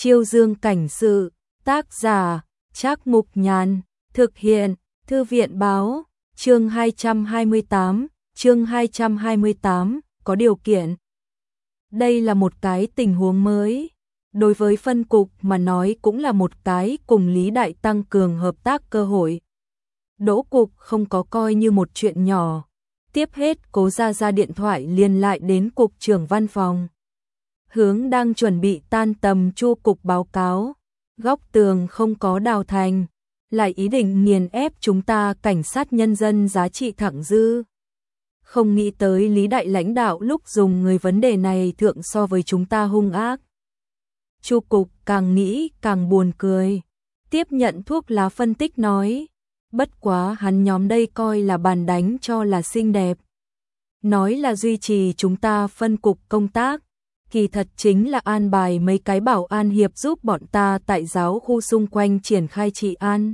Chiêu Dương cảnh sự, tác giả, Trác Mục Nhàn, thực hiện, Thư viện báo, chương 228, có điều kiện. Đây là một cái tình huống mới. Đối với phân cục mà nói cũng là một cái cùng Lý Đại tăng cường hợp tác cơ hội. Đỗ cục không có coi như một chuyện nhỏ. Tiếp hết Cố ra điện thoại liền lại đến cục trưởng văn phòng. Hướng đang chuẩn bị tan tầm Chu cục báo cáo. Góc tường không có đào thành. Lại ý định nghiền ép chúng ta cảnh sát nhân dân giá trị thẳng dư. Không nghĩ tới Lý Đại lãnh đạo lúc dùng người vấn đề này thượng so với chúng ta hung ác. Chu cục càng nghĩ càng buồn cười. Tiếp nhận thuốc lá phân tích nói. Bất quá hắn nhóm đây coi là bàn đánh cho là xinh đẹp. Nói là duy trì chúng ta phân cục công tác. Kỳ thật chính là an bài mấy cái bảo an hiệp giúp bọn ta tại giáo khu xung quanh triển khai trị an.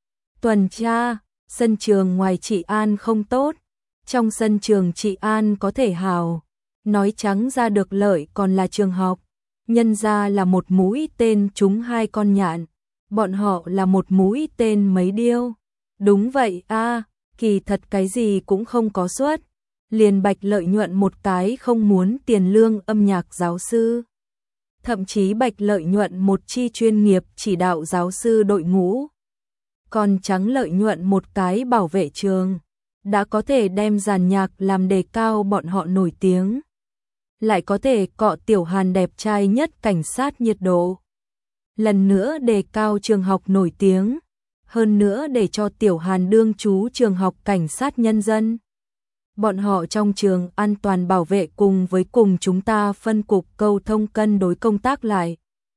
Tuần tra, sân trường ngoài trị an không tốt. Trong sân trường trị an có thể hào. Nói trắng ra được lợi còn là trường học. Nhân ra là một mũi tên trúng 2 con nhạn. Bọn họ là một mũi tên mấy điêu. Đúng vậy a, kỳ thật cái gì cũng không có suất. Liền Bạch lợi nhuận một cái không muốn tiền lương âm nhạc giáo sư. Thậm chí Bạch lợi nhuận một chi chuyên nghiệp chỉ đạo giáo sư đội ngũ. Còn Trắng lợi nhuận một cái bảo vệ trường. Đã có thể đem dàn nhạc làm đề cao bọn họ nổi tiếng. Lại có thể cọ Tiểu Hàn đẹp trai nhất cảnh sát nhiệt độ. Lần nữa đề cao trường học nổi tiếng. Hơn nữa để cho Tiểu Hàn đương trú trường học cảnh sát nhân dân. Bọn họ trong trường an toàn bảo vệ cùng chúng ta phân cục câu thông cân đối công tác lại.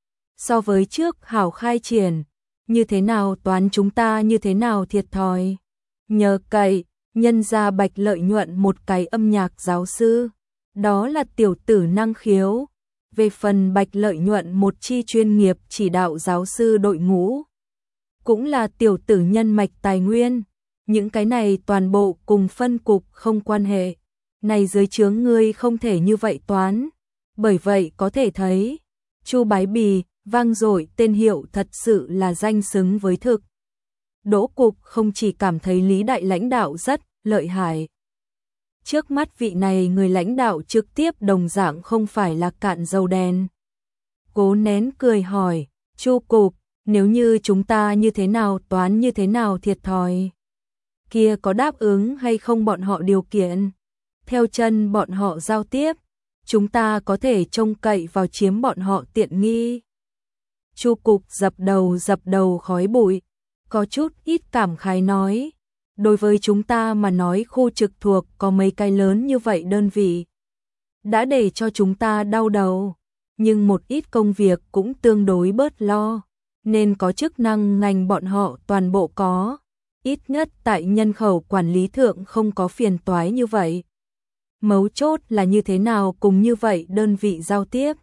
So với trước hảo khai triển, như thế nào toán chúng ta như thế nào thiệt thòi. Nhờ cậy, nhân ra Bạch lợi nhuận một cái âm nhạc giáo sư. Đó là tiểu tử năng khiếu. Về phần Bạch lợi nhuận một chi chuyên nghiệp chỉ đạo giáo sư đội ngũ. Cũng là tiểu tử nhân mạch tài nguyên. Những cái này toàn bộ cùng phân cục không quan hệ. Này dưới chướng ngươi không thể như vậy toán. Bởi vậy có thể thấy, Chu Bái Bì, vang dội tên hiệu thật sự là danh xứng với thực. Đỗ cục không chỉ cảm thấy Lý Đại lãnh đạo rất lợi hại. Trước mắt vị này người lãnh đạo trực tiếp đồng dạng không phải là cạn dầu đen. Cố nén cười hỏi, Chu cục, nếu như chúng ta như thế nào toán như thế nào thiệt thòi. Kia có đáp ứng hay không bọn họ điều kiện. Theo chân bọn họ giao tiếp, chúng ta có thể trông cậy vào chiếm bọn họ tiện nghi. Chu cục dập đầu khói bụi, có chút ít cảm khái nói. Đối với chúng ta mà nói khu trực thuộc có mấy cái lớn như vậy đơn vị. Đã để cho chúng ta đau đầu, nhưng một ít công việc cũng tương đối bớt lo. Nên có chức năng ngành bọn họ toàn bộ có. Ít nhất tại nhân khẩu quản lý thượng không có phiền toái như vậy. Mấu chốt là như thế nào cùng như vậy đơn vị giao tiếp.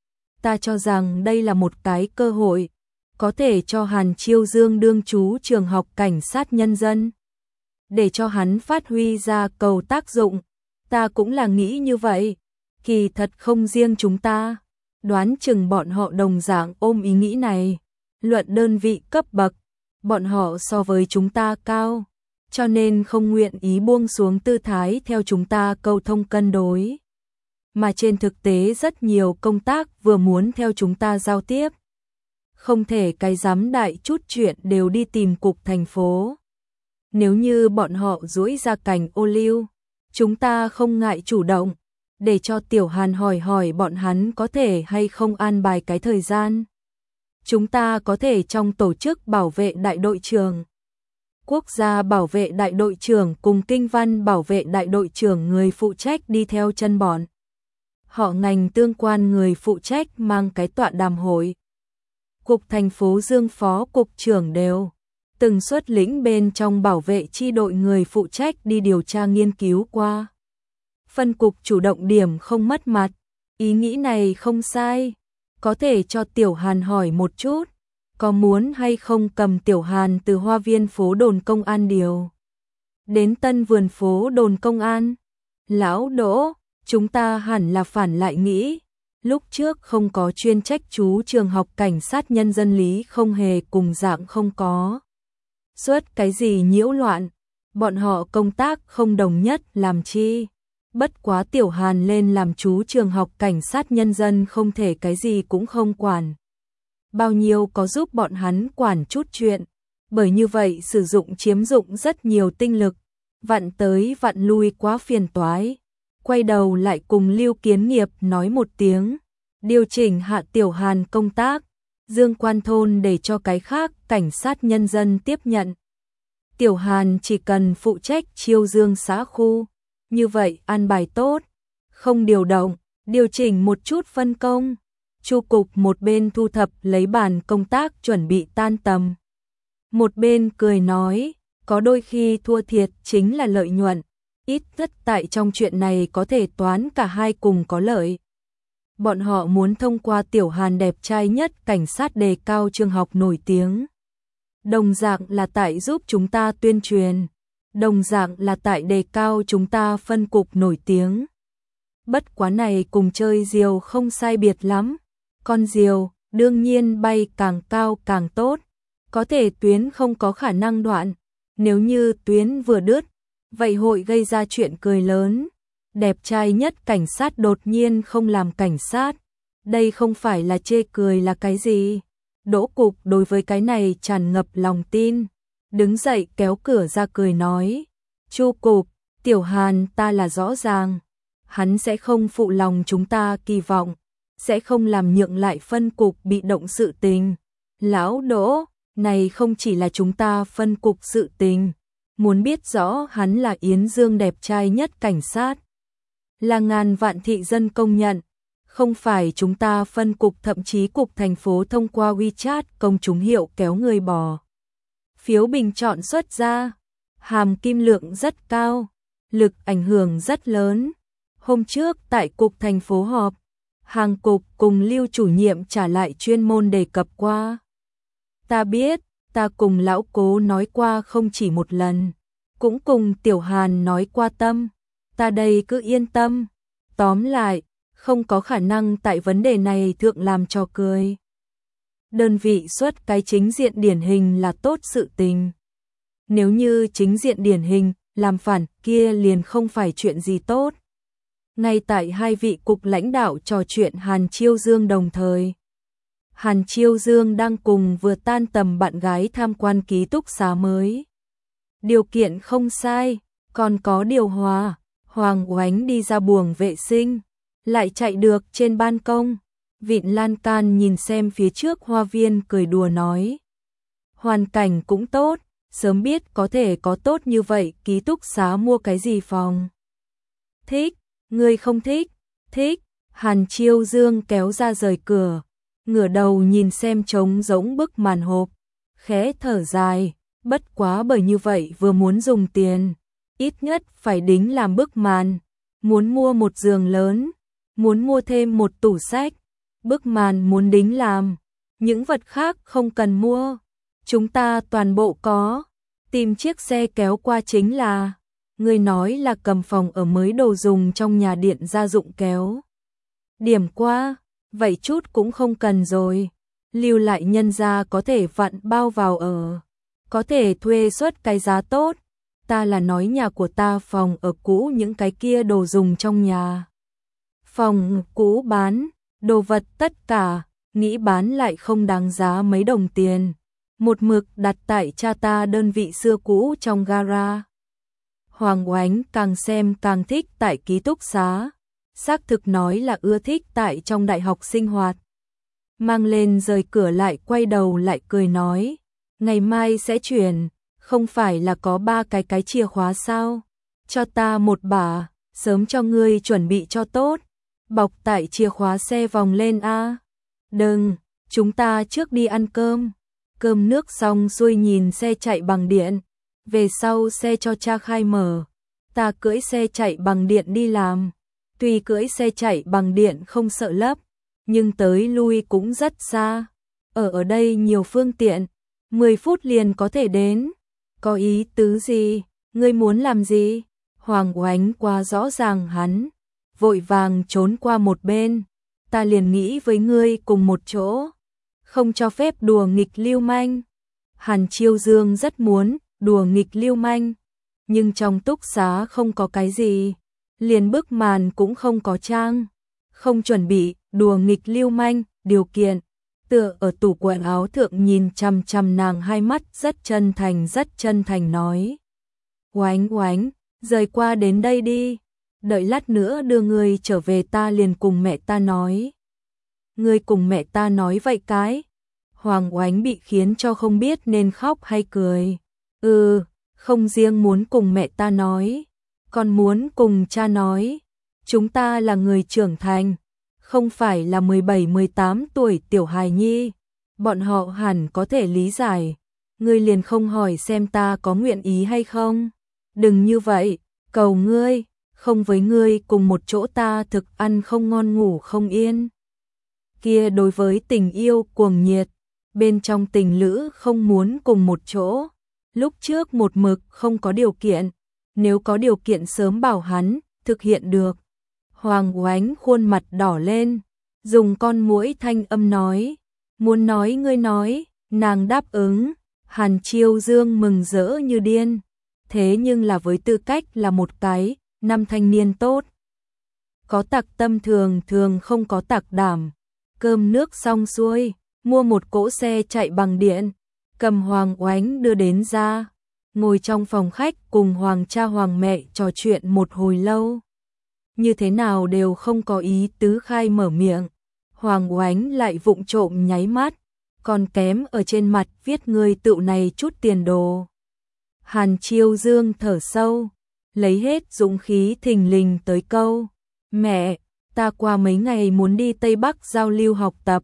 Ta cho rằng đây là một cái cơ hội. Có thể cho Hàn Chiêu Dương đương trú trường học cảnh sát nhân dân. Để cho hắn phát huy ra cầu tác dụng. Ta cũng là nghĩ như vậy. Kỳ thật không riêng chúng ta. Đoán chừng bọn họ đồng dạng ôm ý nghĩ này. Luận đơn vị cấp bậc. Bọn họ so với chúng ta cao. Cho nên không nguyện ý buông xuống tư thái theo chúng ta câu thông cân đối. Mà trên thực tế rất nhiều công tác vừa muốn theo chúng ta giao tiếp. Không thể cái giám đại chút chuyện đều đi tìm cục thành phố. Nếu như bọn họ duỗi ra cành ô liu, chúng ta không ngại chủ động, để cho Tiểu Hàn hỏi bọn hắn có thể hay không an bài cái thời gian. Chúng ta có thể trong tổ chức bảo vệ đại đội trưởng, quốc gia bảo vệ đại đội trưởng cùng kinh văn bảo vệ đại đội trưởng người phụ trách đi theo chân bọn. Họ ngành tương quan người phụ trách mang cái tọa đàm hội. Cục thành phố Dương phó cục trưởng đều từng xuất lĩnh bên trong bảo vệ chi đội người phụ trách đi điều tra nghiên cứu qua. Phân cục chủ động điểm không mất mặt, ý nghĩ này không sai. Có thể cho Tiểu Hàn hỏi một chút, có muốn hay không cầm Tiểu Hàn từ Hoa Viên phố đồn công an điều đến Tân Vườn phố đồn công an. Lão Đỗ, chúng ta hẳn là phản lại nghĩ, Lúc trước không có chuyên trách chú trường học cảnh sát nhân dân Lý không hề cùng dạng không có suốt cái gì nhiễu loạn, bọn họ công tác không đồng nhất làm chi. Bất quá Tiểu Hàn lên làm chú trường học cảnh sát nhân dân không thể cái gì cũng không quản. Bao nhiêu có giúp bọn hắn quản chút chuyện, bởi như vậy sử dụng chiếm dụng rất nhiều tinh lực, vặn tới vặn lui quá phiền toái. Quay đầu lại cùng Lưu Kiến Nghiệp nói một tiếng, điều chỉnh hạ Tiểu Hàn công tác, Dương Quan thôn để cho cái khác cảnh sát nhân dân tiếp nhận. Tiểu Hàn chỉ cần phụ trách chiêu Dương xã khu, như vậy an bài tốt, không điều động, điều chỉnh một chút phân công. Chu cục một bên thu thập lấy bàn công tác chuẩn bị tan tầm. Một bên cười nói, có đôi khi thua thiệt chính là lợi nhuận, ít nhất tại trong chuyện này có thể toán cả hai cùng có lợi. Bọn họ muốn thông qua Tiểu Hàn đẹp trai nhất cảnh sát đề cao trường học nổi tiếng. Đồng dạng là tại giúp chúng ta tuyên truyền, đồng dạng là tại đề cao chúng ta phân cục nổi tiếng. Bất quá này cùng chơi diều không sai biệt lắm. Con diều đương nhiên bay càng cao càng tốt, có thể tuyến không có khả năng đoạn, nếu như tuyến vừa đứt, vậy hội gây ra chuyện cười lớn. Đẹp trai nhất cảnh sát đột nhiên không làm cảnh sát, đây không phải là chê cười là cái gì. Đỗ cục đối với cái này tràn ngập lòng tin, đứng dậy kéo cửa ra cười nói, Chu cục, Tiểu Hàn ta là rõ ràng, hắn sẽ không phụ lòng chúng ta kỳ vọng, sẽ không làm nhượng lại phân cục bị động sự tình. Lão Đỗ, này không chỉ là chúng ta phân cục sự tình, muốn biết rõ hắn là Yến Dương đẹp trai nhất cảnh sát, là ngàn vạn thị dân công nhận, không phải chúng ta phân cục thậm chí cục thành phố thông qua WeChat công chúng hiệu kéo người bỏ phiếu bình chọn xuất ra, hàm kim lượng rất cao, lực ảnh hưởng rất lớn. Hôm trước tại cục thành phố họp, hàng cục cùng Lưu chủ nhiệm trả lại chuyên môn đề cập qua. Ta biết, ta cùng lão Cố nói qua không chỉ một lần, cũng cùng Tiểu Hàn nói qua tâm, ta đây cứ yên tâm. Tóm lại, không có khả năng tại vấn đề này thượng làm trò cười. Đơn vị xuất cái chính diện điển hình là tốt sự tình. Nếu như chính diện điển hình, làm phản kia liền không phải chuyện gì tốt. Ngay tại hai vị cục lãnh đạo trò chuyện Hàn Chiêu Dương đồng thời. Hàn Chiêu Dương đang cùng vừa tan tầm bạn gái tham quan ký túc xá mới. Điều kiện không sai, còn có điều hòa. Hoàng Oánh đi ra buồng vệ sinh, lại chạy được trên ban công. Vịn lan can nhìn xem phía trước hoa viên cười đùa nói. Hoàn cảnh cũng tốt, sớm biết có thể có tốt như vậy ký túc xá mua cái gì phòng. Thích, người không thích, thích. Hàn Chiêu Dương kéo ra rời cửa, ngửa đầu nhìn xem trống rỗng bức màn hộp, khẽ thở dài, bất quá bởi như vậy vừa muốn dùng tiền, ít nhất phải đính làm bức màn, muốn mua một giường lớn, muốn mua thêm một tủ sách, bức màn muốn đính làm, những vật khác không cần mua, chúng ta toàn bộ có, tìm chiếc xe kéo qua chính là, người nói là cầm phòng ở mới đồ dùng trong nhà điện gia dụng kéo. Điểm qua, vậy chút cũng không cần rồi, lưu lại nhân gia có thể vặn bao vào ở, có thể thuê suất cái giá tốt, ta là nói nhà của ta phòng ở cũ những cái kia đồ dùng trong nhà. Phòng cũ bán, đồ vật tất cả, nghĩ bán lại không đáng giá mấy đồng tiền, một mực đặt tại cha ta đơn vị xưa cũ trong gara. Hoàng Oánh càng xem càng thích tại ký túc xá, xác thực nói là ưa thích tại trong đại học sinh hoạt. Mang lên rời cửa lại quay đầu lại cười nói, ngày mai sẽ chuyển, không phải là có 3 cái chìa khóa sao, cho ta một bả, sớm cho ngươi chuẩn bị cho tốt, bọc tại chìa khóa xe vòng lên a. Đừng, chúng ta trước đi ăn cơm, cơm nước xong xuôi nhìn xe chạy bằng điện, về sau xe cho cha khai mở, ta cưỡi xe chạy bằng điện đi làm. Tuy cưỡi xe chạy bằng điện không sợ lấp, nhưng tới lui cũng rất xa. Ở đây nhiều phương tiện, 10 phút liền có thể đến. Có ý tứ gì? Ngươi muốn làm gì? Hoàng Oánh quá rõ ràng hắn, vội vàng trốn qua một bên. ta liền nghĩ với ngươi cùng một chỗ, không cho phép đùa nghịch lưu manh. Hàn Chiêu Dương rất muốn đùa nghịch lưu manh, nhưng trong túc xá không có cái gì, liền bức màn cũng không có trang, không chuẩn bị đùa nghịch lưu manh, điều kiện. Tựa ở tủ quần áo thượng nhìn chằm chằm nàng hai mắt rất chân thành nói. Oánh oánh, rời qua đến đây đi, đợi lát nữa đưa người trở về ta liền cùng mẹ ta nói. Ngươi cùng mẹ ta nói vậy cái. Hoàng Oánh bị khiến cho không biết nên khóc hay cười. Không riêng muốn cùng mẹ ta nói, còn muốn cùng cha nói. Chúng ta là người trưởng thành, không phải là 17-18 tuổi tiểu hài nhi. Bọn họ hẳn có thể lý giải. Ngươi liền không hỏi xem ta có nguyện ý hay không. Đừng như vậy, cầu ngươi, không với ngươi cùng một chỗ ta thực ăn không ngon ngủ không yên. Kia đối với tình yêu cuồng nhiệt, bên trong tình lữ không muốn cùng một chỗ. Lúc trước một mực không có điều kiện, nếu có điều kiện sớm bảo hắn thực hiện được. Hoàng Oánh khuôn mặt đỏ lên, dùng con muỗi thanh âm nói, muốn nói ngươi nói, nàng đáp ứng. Hàn Chiêu Dương mừng rỡ như điên, thế nhưng là với tư cách là một cái nam thanh niên tốt. Có tặc tâm thường không có tặc đảm. Cơm nước xong xuôi, mua một cỗ xe chạy bằng điện, cầm Hoàng Oánh đưa đến ra, ngồi trong phòng khách cùng Hoàng cha Hoàng mẹ trò chuyện một hồi lâu. Như thế nào đều không có ý tứ khai mở miệng. Hoàng Oánh lại vụng trộm nháy mắt, còn kém ở trên mặt viết người tựu này chút tiền đồ. Hàn Chiêu Dương thở sâu, lấy hết dũng khí thình lình tới câu, mẹ, ta qua mấy ngày muốn đi Tây Bắc giao lưu học tập.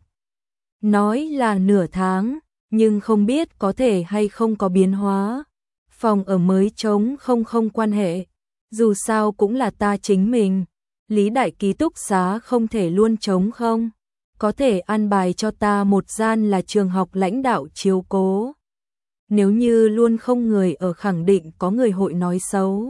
Nói là nửa tháng, nhưng không biết có thể hay không có biến hóa. Phòng ở mới trống không quan hệ, dù sao cũng là ta chính mình. Lý đại ký túc xá không thể luôn trống không, có thể an bài cho ta một gian là trường học lãnh đạo chiếu cố. Nếu như luôn không người ở khẳng định có người hội nói xấu.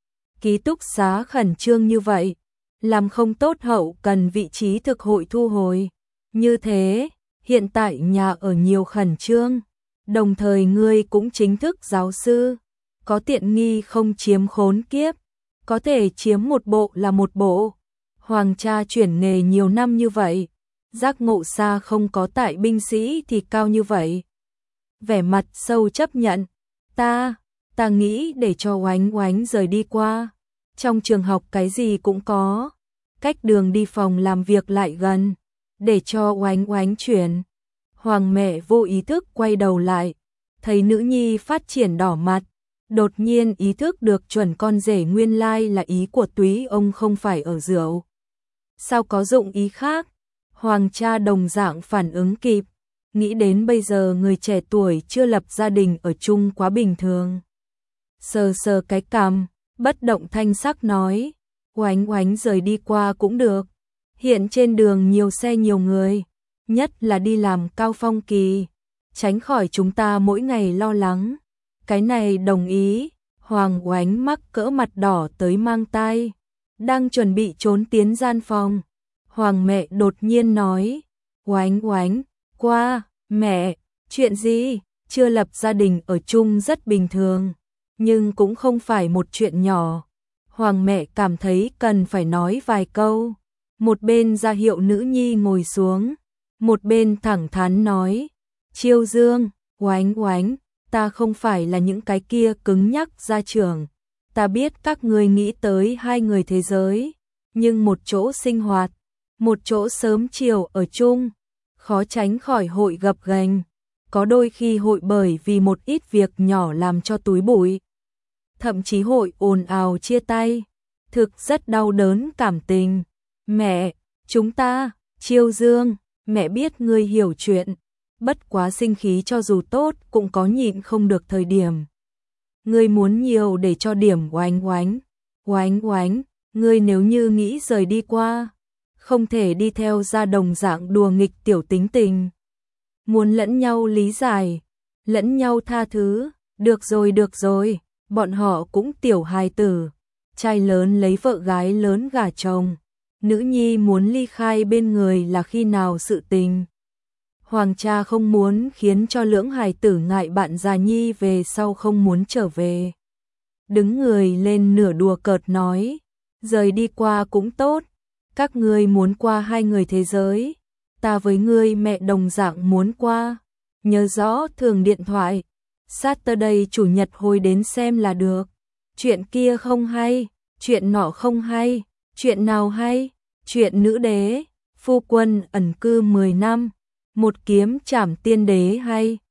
Ký túc xá khẩn trương như vậy, làm không tốt hậu cần vị trí thực hội thu hồi. Như thế, hiện tại nhà ở nhiều khẩn trương, đồng thời ngươi cũng chính thức giáo sư, có tiện nghi không chiếm khốn kiếp, có thể chiếm một bộ là một bộ. Hoàng cha chuyển nghề nhiều năm như vậy, giác ngộ xa không có tại binh sĩ thì cao như vậy. Vẻ mặt sâu chấp nhận, ta nghĩ để cho Oánh Oánh rời đi qua. Trong trường học cái gì cũng có, cách đường đi phòng làm việc lại gần, để cho Oánh Oánh chuyển. Hoàng mẹ vô ý thức quay đầu lại, thấy nữ nhi phát triển đỏ mặt, đột nhiên ý thức được chuẩn con rể nguyên lai là ý của túy ông không phải ở rượu. Sao có dụng ý khác? Hoàng cha đồng dạng phản ứng kịp, nghĩ đến bây giờ người trẻ tuổi chưa lập gia đình ở chung quá bình thường. Sờ sờ cái cằm, bất động thanh sắc nói, Oánh Oánh rời đi qua cũng được. Hiện trên đường nhiều xe nhiều người, nhất là đi làm cao phong kỳ, tránh khỏi chúng ta mỗi ngày lo lắng. Cái này đồng ý. Hoàng Oánh mắc cỡ mặt đỏ tới mang tai, đang chuẩn bị trốn tiến gian phòng. Hoàng mẹ đột nhiên nói, Oánh Oánh, qua, mẹ, chuyện gì? Chưa lập gia đình ở chung rất bình thường, nhưng cũng không phải một chuyện nhỏ. Hoàng mẹ cảm thấy cần phải nói vài câu, một bên ra hiệu nữ nhi ngồi xuống, một bên thẳng thắn nói, Chiêu Dương, Oánh Oánh, ta không phải là những cái kia cứng nhắc gia trưởng, ta biết các ngươi nghĩ tới hai người thế giới, nhưng một chỗ sinh hoạt, một chỗ sớm chiều ở chung, khó tránh khỏi hội gập ghềnh, có đôi khi hội bởi vì một ít việc nhỏ làm cho túi bụi, thậm chí hội ồn ào chia tay, thực rất đau đớn cảm tình. Mẹ, chúng ta, Chiêu Dương, mẹ biết ngươi hiểu chuyện, bất quá sinh khí cho dù tốt cũng có nhịn không được thời điểm. Ngươi muốn nhiều để cho điểm Oánh Oánh. Oánh Oánh, ngươi nếu như nghĩ rời đi qua, không thể đi theo ra đồng dạng đùa nghịch tiểu tính tình. Muốn lẫn nhau lý giải, lẫn nhau tha thứ, được rồi, bọn họ cũng tiểu hài tử, trai lớn lấy vợ gái lớn gả chồng, Nữ nhi muốn ly khai bên người là khi nào sự tình. Hoàng cha không muốn khiến cho lưỡng hài tử ngại bạn già nhi về sau không muốn trở về. Đứng người lên nửa đùa cợt nói, rời đi qua cũng tốt, các ngươi muốn qua hai người thế giới, ta với ngươi mẹ đồng dạng muốn qua, nhớ rõ thường điện thoại, Saturday chủ nhật hồi đến xem là được, chuyện kia không hay, chuyện nọ không hay, chuyện nào hay, chuyện nữ đế, phu quân ẩn cư 10 năm, một kiếm trảm tiên đế hay.